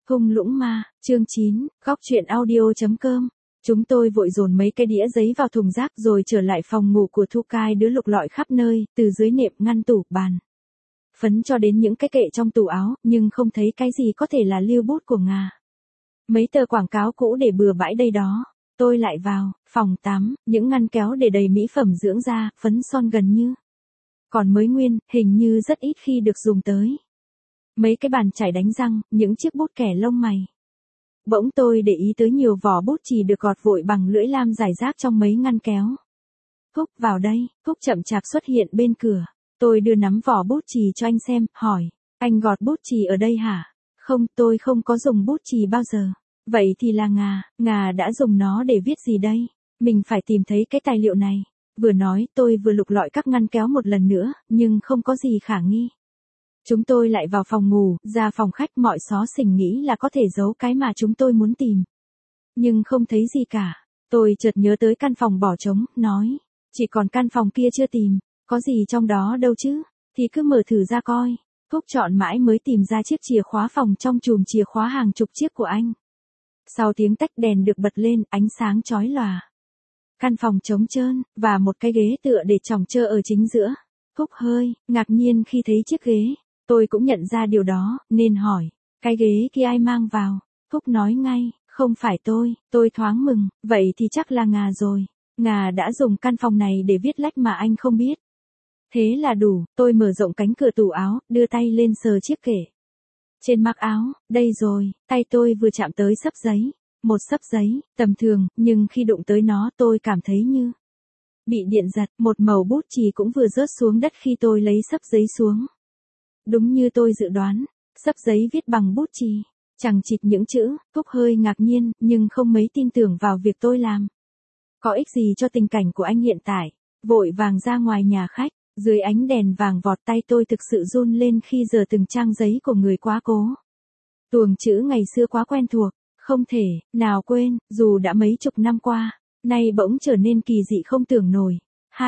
Thung lũng ma, chương 9, góc truyện audio.com. Chúng tôi vội dồn mấy cái đĩa giấy vào thùng rác rồi trở lại phòng ngủ của Thu Cai, đứa lục lọi khắp nơi, từ dưới nệm, ngăn tủ, bàn phấn cho đến những cái kệ trong tủ áo, nhưng không thấy cái gì có thể là lưu bút của Ngà. Mấy tờ quảng cáo cũ để bừa bãi đây đó. Tôi lại vào phòng tắm, những ngăn kéo để đầy mỹ phẩm dưỡng da, phấn son gần như còn mới nguyên, hình như rất ít khi được dùng tới. Mấy cái bàn chải đánh răng, những chiếc bút kẻ lông mày. Bỗng tôi để ý tới nhiều vỏ bút chì được gọt vội bằng lưỡi lam rải rác trong mấy ngăn kéo. Thúc vào đây, Thúc chậm chạp xuất hiện bên cửa. Tôi đưa nắm vỏ bút chì cho anh xem, hỏi, anh gọt bút chì ở đây hả? Không, tôi không có dùng bút chì bao giờ. Vậy thì là Ngà đã dùng nó để viết gì đây? Mình phải tìm thấy cái tài liệu này. Vừa nói tôi vừa lục lọi các ngăn kéo một lần nữa, nhưng không có gì khả nghi. Chúng tôi lại vào phòng ngủ, ra phòng khách, mọi xó xỉnh nghĩ là có thể giấu cái mà chúng tôi muốn tìm. Nhưng không thấy gì cả. Tôi chợt nhớ tới căn phòng bỏ trống, nói, chỉ còn căn phòng kia chưa tìm, có gì trong đó đâu chứ, thì cứ mở thử ra coi. Thúc chọn mãi mới tìm ra chiếc chìa khóa phòng trong chùm chìa khóa hàng chục chiếc của anh. Sau tiếng tách đèn được bật lên, ánh sáng chói lòa. Căn phòng trống trơn, và một cái ghế tựa để chòng chơ ở chính giữa. Thúc hơi ngạc nhiên khi thấy chiếc ghế. Tôi cũng nhận ra điều đó, nên hỏi, cái ghế kia ai mang vào? Thúc nói ngay, không phải tôi thoáng mừng, vậy thì chắc là Ngà rồi. Ngà đã dùng căn phòng này để viết lách mà anh không biết. Thế là đủ, tôi mở rộng cánh cửa tủ áo, đưa tay lên sờ chiếc kệ. Trên mác áo, đây rồi, tay tôi vừa chạm tới xấp giấy. Một xấp giấy, tầm thường, nhưng khi đụng tới nó tôi cảm thấy như bị điện giật, một mẩu bút chì cũng vừa rớt xuống đất khi tôi lấy xấp giấy xuống. Đúng như tôi dự đoán, xấp giấy viết bằng bút chì, chẳng chịt những chữ. Thúc hơi ngạc nhiên, nhưng không mấy tin tưởng vào việc tôi làm. Có ích gì cho tình cảnh của anh hiện tại, vội vàng ra ngoài nhà khách, dưới ánh đèn vàng vọt, tay tôi thực sự run lên khi giờ từng trang giấy của người quá cố. Tuồng chữ ngày xưa quá quen thuộc, không thể nào quên, dù đã mấy chục năm qua, nay bỗng trở nên kỳ dị không tưởng nổi.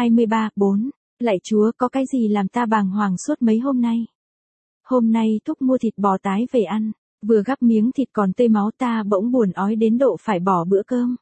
23/4, lạy Chúa, có cái gì làm ta bàng hoàng suốt mấy hôm nay? Hôm nay Thúc mua thịt bò tái về ăn, vừa gắp miếng thịt còn tê máu, ta bỗng buồn ói đến độ phải bỏ bữa cơm.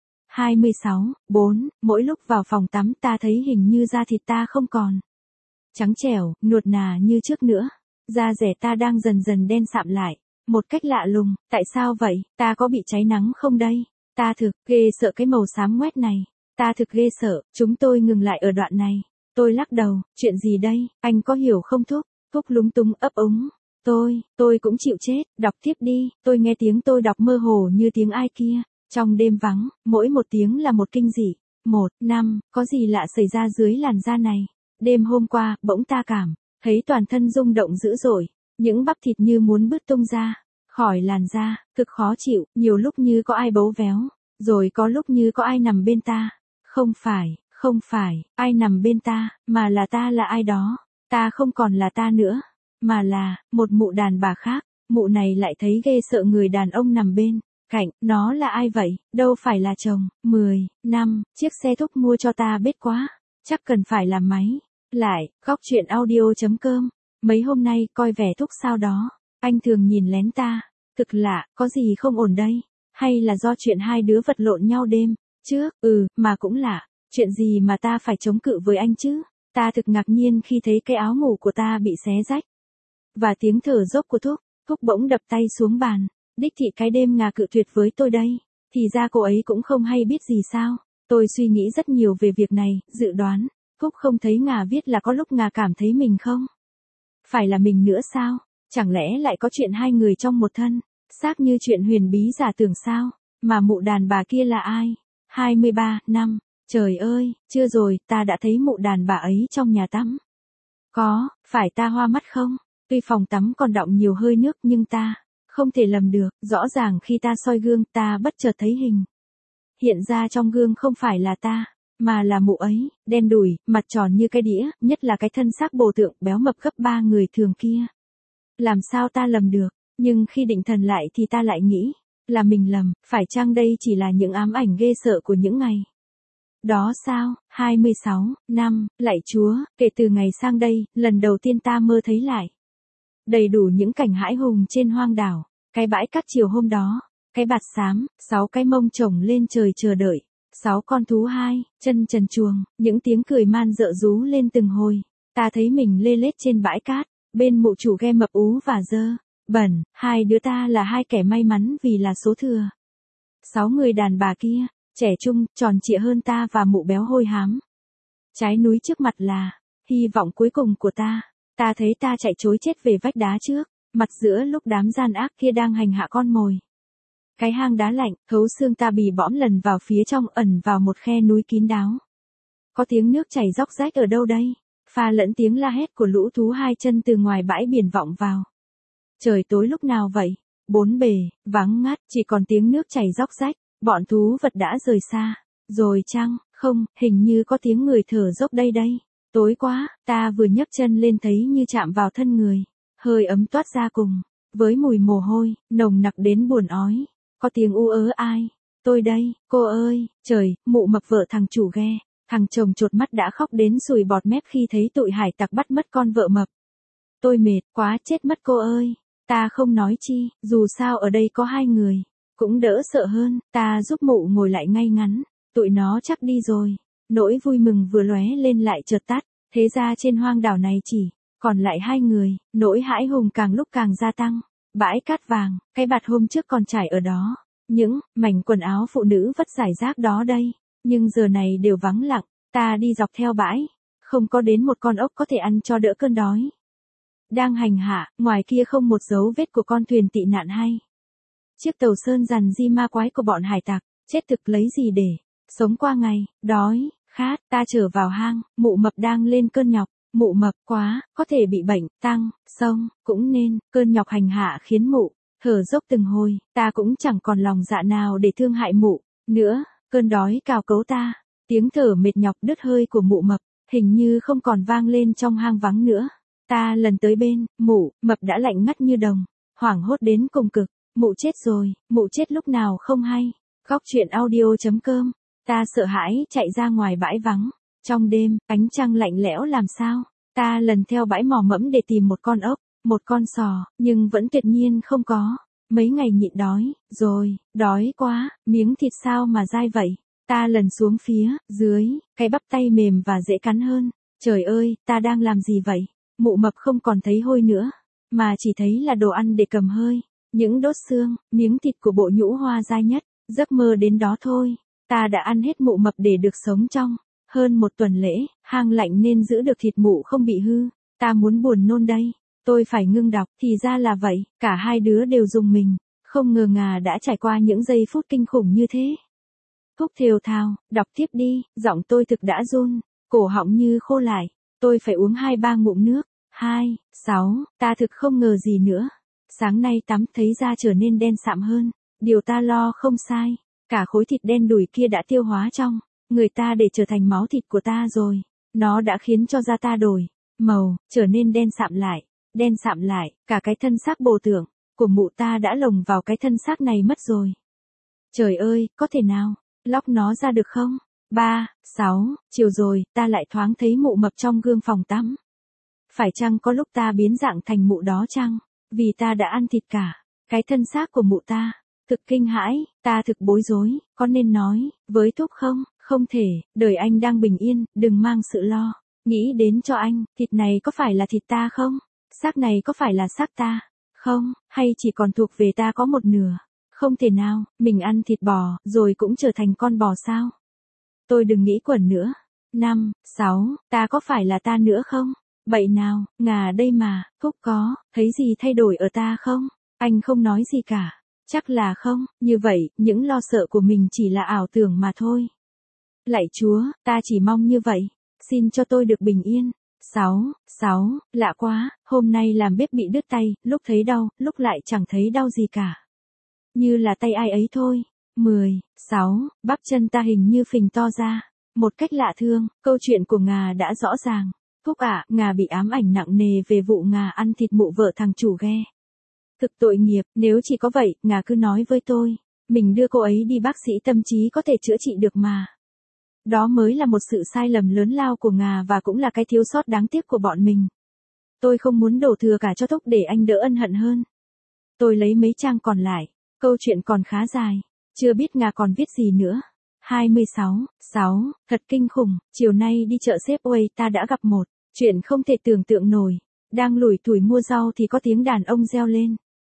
26/4, mỗi lúc vào phòng tắm ta thấy hình như da thịt ta không còn trắng trẻo, nuột nà như trước nữa. Da rẻ ta đang dần dần đen sạm lại, một cách lạ lùng. Tại sao vậy? Ta có bị cháy nắng không đây? Ta thực ghê sợ cái màu xám ngoét này. Ta thực ghê sợ. Chúng tôi ngừng lại ở đoạn này. Tôi lắc đầu, chuyện gì đây? Anh có hiểu không Thúc? Thúc lúng túng ấp úng. Tôi cũng chịu chết, đọc tiếp đi. Tôi nghe tiếng tôi đọc mơ hồ như tiếng ai kia. Trong đêm vắng, mỗi một tiếng là một kinh dị. 1/5, có gì lạ xảy ra dưới làn da này? Đêm hôm qua, bỗng ta cảm thấy toàn thân rung động dữ dội. Những bắp thịt như muốn bứt tung ra khỏi làn da, cực khó chịu, nhiều lúc như có ai bấu véo, rồi có lúc như có ai nằm bên ta. Không phải, ai nằm bên ta, mà là ta là ai đó. Ta không còn là ta nữa, mà là một mụ đàn bà khác. Mụ này lại thấy ghê sợ người đàn ông nằm bên cạnh. Nó là ai vậy? Đâu phải là chồng. 10/5, chiếc xe Thúc mua cho ta bết quá, chắc cần phải làm máy lại. Góc truyện audio.com. Mấy hôm nay coi vẻ Thúc sao đó, anh thường nhìn lén ta. Thực lạ, có gì không ổn đây? Hay là do chuyện hai đứa vật lộn nhau đêm trước? Mà cũng lạ, chuyện gì mà ta phải chống cự với anh chứ? Ta thực ngạc nhiên khi thấy cái áo ngủ của ta bị xé rách. Và tiếng thở dốc của Thúc. Thúc bỗng đập tay xuống bàn. Đích thị cái đêm Ngà cự tuyệt với tôi đây. Thì ra cô ấy cũng không hay biết gì sao? Tôi suy nghĩ rất nhiều về việc này, dự đoán. Thúc không thấy Ngà viết là có lúc Ngà cảm thấy mình không phải là mình nữa sao? Chẳng lẽ lại có chuyện hai người trong một thân, xác như chuyện huyền bí giả tưởng sao? Mà mụ đàn bà kia là ai? 23/5, trời ơi, chưa rồi, ta đã thấy mụ đàn bà ấy trong nhà tắm. Có phải ta hoa mắt không? Tuy phòng tắm còn đọng nhiều hơi nước nhưng ta không thể lầm được. Rõ ràng khi ta soi gương, ta bất chợt thấy hình hiện ra trong gương không phải là ta, mà là mụ ấy, đen đủi, mặt tròn như cái đĩa, nhất là cái thân xác bồ tượng béo mập gấp 3 người thường kia. Làm sao ta lầm được? Nhưng khi định thần lại thì ta lại nghĩ là mình lầm. Phải chăng đây chỉ là những ám ảnh ghê sợ của những ngày đó sao? 26/5, lạy Chúa, kể từ ngày sang đây, lần đầu tiên ta mơ thấy lại đầy đủ những cảnh hãi hùng trên hoang đảo. Cái bãi cát chiều hôm đó, cái bạt xám, 6 cái mông chồng lên trời chờ đợi, 6 con thú hai, chân trần truồng, những tiếng cười man rợ rú lên từng hồi. Ta thấy mình lê lết trên bãi cát, bên mụ chủ ghe mập ú và dơ, bẩn, hai đứa ta là hai kẻ may mắn vì là số thừa. 6 người đàn bà kia, trẻ trung, tròn trịa hơn ta và mụ béo hôi hám. Trái núi trước mặt là hy vọng cuối cùng của ta. Ta thấy ta chạy trối chết về vách đá trước, mặt giữa lúc đám gian ác kia đang hành hạ con mồi. Cái hang đá lạnh, thấu xương ta bì bõm lần vào phía trong, ẩn vào một khe núi kín đáo. Có tiếng nước chảy róc rách ở đâu đây? Pha lẫn tiếng la hét của lũ thú hai chân từ ngoài bãi biển vọng vào. Trời tối lúc nào vậy? Bốn bề, vắng ngắt, chỉ còn tiếng nước chảy róc rách. Bọn thú vật đã rời xa. Rồi chăng? Không, hình như có tiếng người thở dốc đây đây. Tối quá, ta vừa nhấc chân lên thấy như chạm vào thân người. Hơi ấm toát ra cùng. Với mùi mồ hôi, nồng nặc đến buồn ói. Có tiếng u ớ ai? Tôi đây, cô ơi, trời, mụ mập vợ thằng chủ ghe. Thằng chồng chột mắt đã khóc đến sùi bọt mép khi thấy tụi hải tặc bắt mất con vợ mập. Tôi mệt quá chết mất cô ơi. Ta không nói chi, dù sao ở đây có hai người. Cũng đỡ sợ hơn, ta giúp mụ ngồi lại ngay ngắn. Tụi nó chắc đi rồi. Nỗi vui mừng vừa lóe lên lại chợt tắt. Thế ra trên hoang đảo này chỉ còn lại hai người. Nỗi hãi hùng càng lúc càng gia tăng. Bãi cát vàng, cái bạt hôm trước còn trải ở đó. Những mảnh quần áo phụ nữ vất rải rác đó đây. Nhưng giờ này đều vắng lặng. Ta đi dọc theo bãi. Không có đến một con ốc có thể ăn cho đỡ cơn đói. Đang hành hạ, ngoài kia không một dấu vết của con thuyền tị nạn hay. Chiếc tàu sơn dằn di ma quái của bọn hải tặc, chết thực lấy gì để sống qua ngày, đói, khát, ta trở vào hang, mụ mập đang lên cơn nhọc, mụ mập quá, có thể bị bệnh, tăng, sông, cũng nên, cơn nhọc hành hạ khiến mụ, thở dốc từng hồi, ta cũng chẳng còn lòng dạ nào để thương hại mụ, nữa, cơn đói cào cấu ta, tiếng thở mệt nhọc đứt hơi của mụ mập, hình như không còn vang lên trong hang vắng nữa. Ta lần tới bên, mụ, mập đã lạnh ngắt như đồng, hoảng hốt đến cùng cực, mụ chết rồi, mụ chết lúc nào không hay. Góc truyện audio.com, ta sợ hãi chạy ra ngoài bãi vắng, trong đêm, ánh trăng lạnh lẽo làm sao, ta lần theo bãi mò mẫm để tìm một con ốc, một con sò, nhưng vẫn tuyệt nhiên không có. Mấy ngày nhịn đói, rồi, đói quá, miếng thịt sao mà dai vậy, ta lần xuống phía dưới, cái bắp tay mềm và dễ cắn hơn, trời ơi, ta đang làm gì vậy? Mụ mập không còn thấy hôi nữa, mà chỉ thấy là đồ ăn để cầm hơi, những đốt xương, miếng thịt của bộ nhũ hoa dai nhất, giấc mơ đến đó thôi. Ta đã ăn hết mụ mập để được sống trong hơn một tuần lễ, hang lạnh nên giữ được thịt mụ không bị hư. Ta muốn buồn nôn đây, tôi phải ngưng đọc, thì ra là vậy, cả hai đứa đều rùng mình, không ngờ ngà đã trải qua những giây phút kinh khủng như thế. Thúc thều thào, đọc tiếp đi, giọng tôi thực đã run, cổ họng như khô lại. Tôi phải uống 2-3 ngụm nước. 6, ta thực không ngờ gì nữa. Sáng nay tắm thấy da trở nên đen sạm hơn. Điều ta lo không sai. Cả khối thịt đen đùi kia đã tiêu hóa trong người ta để trở thành máu thịt của ta rồi. Nó đã khiến cho da ta đổi màu, trở nên đen sạm lại. Đen sạm lại, cả cái thân xác bồ tưởng của mụ ta đã lồng vào cái thân xác này mất rồi. Trời ơi, có thể nào lóc nó ra được không? 6, chiều rồi, ta lại thoáng thấy mụ mập trong gương phòng tắm. Phải chăng có lúc ta biến dạng thành mụ đó chăng? Vì ta đã ăn thịt cả cái thân xác của mụ ta. Thực kinh hãi, ta thực bối rối, có nên nói với Thúc không? Không thể, đời anh đang bình yên, đừng mang sự lo. Nghĩ đến cho anh, thịt này có phải là thịt ta không? Xác này có phải là xác ta? Không, hay chỉ còn thuộc về ta có một nửa? Không thể nào, mình ăn thịt bò, rồi cũng trở thành con bò sao? Tôi đừng nghĩ quẩn nữa. 6, ta có phải là ta nữa không? Bậy nào, ngà đây mà, Thúc có, thấy gì thay đổi ở ta không? Anh không nói gì cả. Chắc là không, như vậy, những lo sợ của mình chỉ là ảo tưởng mà thôi. Lạy Chúa, ta chỉ mong như vậy. Xin cho tôi được bình yên. 6, lạ quá, hôm nay làm bếp bị đứt tay, lúc thấy đau, lúc lại chẳng thấy đau gì cả. Như là tay ai ấy thôi. 6, bắp chân ta hình như phình to ra. Một cách lạ thương, câu chuyện của ngà đã rõ ràng. Thúc ạ, ngà bị ám ảnh nặng nề về vụ ngà ăn thịt mụ vợ thằng chủ ghe. Thực tội nghiệp, nếu chỉ có vậy, ngà cứ nói với tôi. Mình đưa cô ấy đi bác sĩ tâm trí có thể chữa trị được mà. Đó mới là một sự sai lầm lớn lao của ngà và cũng là cái thiếu sót đáng tiếc của bọn mình. Tôi không muốn đổ thừa cả cho Thúc để anh đỡ ân hận hơn. Tôi lấy mấy trang còn lại. Câu chuyện còn khá dài. Chưa biết Nga còn viết gì nữa. 26. Thật kinh khủng. Chiều nay đi chợ Safeway ta đã gặp một chuyện không thể tưởng tượng nổi. Đang lủi thủi mua rau thì có tiếng đàn ông reo lên.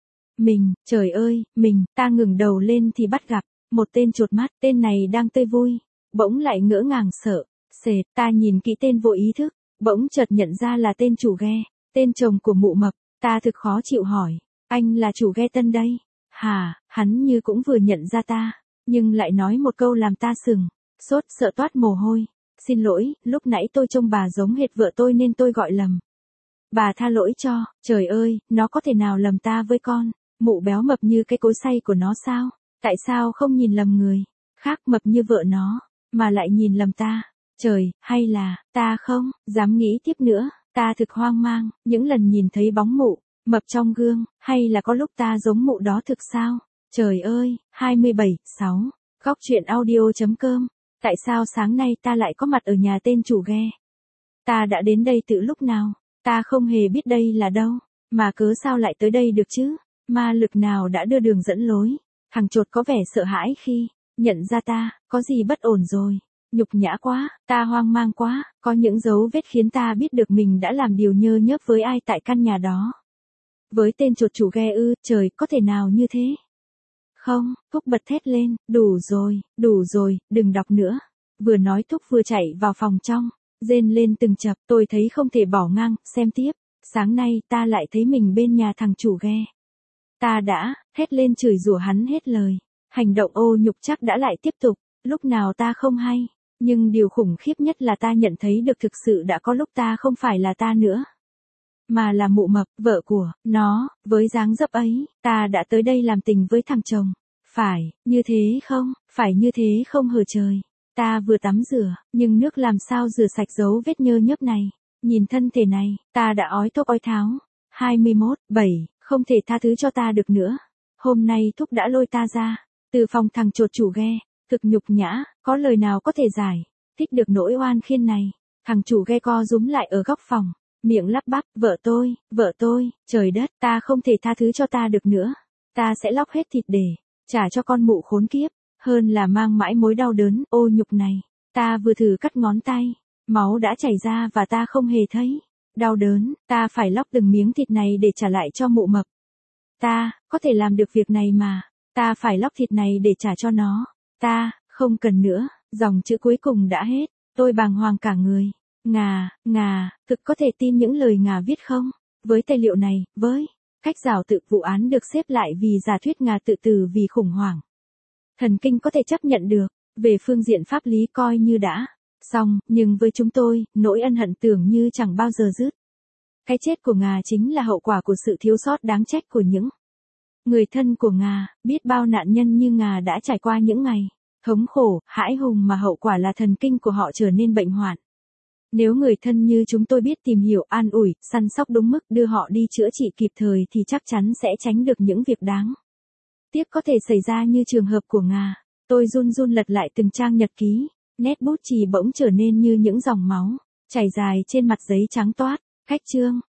Trời ơi, ta ngừng đầu lên thì bắt gặp một tên chột mắt. Tên này đang tươi vui. Bỗng lại ngỡ ngàng sợ. Sệt, ta nhìn kỹ tên vô ý thức. Bỗng chợt nhận ra là tên chủ ghe. Tên chồng của mụ mập. Ta thực khó chịu hỏi. Anh là chủ ghe Tân đây. Hả, hắn như cũng vừa nhận ra ta. Nhưng lại nói một câu làm ta sừng sốt sợ toát mồ hôi. Xin lỗi, lúc nãy tôi trông bà giống hệt vợ tôi nên tôi gọi lầm. Bà tha lỗi cho. Trời ơi, nó có thể nào lầm ta với con mụ béo mập như cái cối xay của nó sao? Tại sao không nhìn lầm người khác mập như vợ nó, mà lại nhìn lầm ta? Trời, hay là, ta không dám nghĩ tiếp nữa. Ta thực hoang mang, những lần nhìn thấy bóng mụ mập trong gương, hay là có lúc ta giống mụ đó thực sao? Trời ơi, 27. Góc truyện audio.com. Tại sao sáng nay ta lại có mặt ở nhà tên chủ ghe? Ta đã đến đây từ lúc nào? Ta không hề biết đây là đâu. Mà cớ sao lại tới đây được chứ? Ma lực nào đã đưa đường dẫn lối? Thằng chột có vẻ sợ hãi khi nhận ra ta. Có gì bất ổn rồi? Nhục nhã quá, ta hoang mang quá. Có những dấu vết khiến ta biết được mình đã làm điều nhơ nhớp với ai tại căn nhà đó. Với tên chột chủ ghe ư? Trời, có thể nào như thế? Không, Thúc bật thét lên. Đủ rồi, đừng đọc nữa. Vừa nói Thúc vừa chạy vào phòng trong. Rên lên từng chập. Tôi thấy không thể bỏ ngang, xem tiếp. Sáng nay ta lại thấy mình bên nhà thằng chủ ghe. Ta đã hét lên chửi rủa hắn hết lời. Hành động ô nhục chắc đã lại tiếp tục. Lúc nào ta không hay. Nhưng điều khủng khiếp nhất là ta nhận thấy được thực sự đã có lúc ta không phải là ta nữa. Mà là mụ mập, vợ của nó. Với dáng dấp ấy, ta đã tới đây làm tình với thằng chồng. Phải như thế không hờ trời. Ta vừa tắm rửa, nhưng nước làm sao rửa sạch dấu vết nhơ nhớp này. Nhìn thân thể này, ta đã ói thốc ói tháo. 21. Không thể tha thứ cho ta được nữa. Hôm nay Thúc đã lôi ta ra từ phòng thằng chột chủ ghe. Thực nhục nhã, có lời nào có thể giải thích được nỗi oan khiên này. Thằng chủ ghe co rúm lại ở góc phòng, miệng lắp bắp, vợ tôi, trời đất, ta không thể tha thứ cho ta được nữa. Ta sẽ lóc hết thịt để trả cho con mụ khốn kiếp, hơn là mang mãi mối đau đớn, ô nhục này. Ta vừa thử cắt ngón tay, máu đã chảy ra và ta không hề thấy đau đớn. Ta phải lóc từng miếng thịt này để trả lại cho mụ mập. Ta có thể làm được việc này mà. Ta phải lóc thịt này để trả cho nó. Ta không cần nữa. Dòng chữ cuối cùng đã hết. Tôi bàng hoàng cả người. Ngà, thực có thể tin những lời Ngà viết không? Với tài liệu này, với cách giảo tự vụ án được xếp lại vì giả thuyết Ngà tự tử vì khủng hoảng thần kinh có thể chấp nhận được. Về phương diện pháp lý coi như đã xong, nhưng với chúng tôi, nỗi ân hận tưởng như chẳng bao giờ dứt. Cái chết của Ngà chính là hậu quả của sự thiếu sót đáng trách của những người thân của Ngà. Biết bao nạn nhân như Ngà đã trải qua những ngày thống khổ, hãi hùng mà hậu quả là thần kinh của họ trở nên bệnh hoạn. Nếu người thân như chúng tôi biết tìm hiểu, an ủi, săn sóc đúng mức, đưa họ đi chữa trị kịp thời thì chắc chắn sẽ tránh được những việc đáng tiếc có thể xảy ra như trường hợp của Ngà. Tôi run lật lại từng trang nhật ký, nét bút chì bỗng trở nên như những dòng máu chảy dài trên mặt giấy trắng toát. Khách chương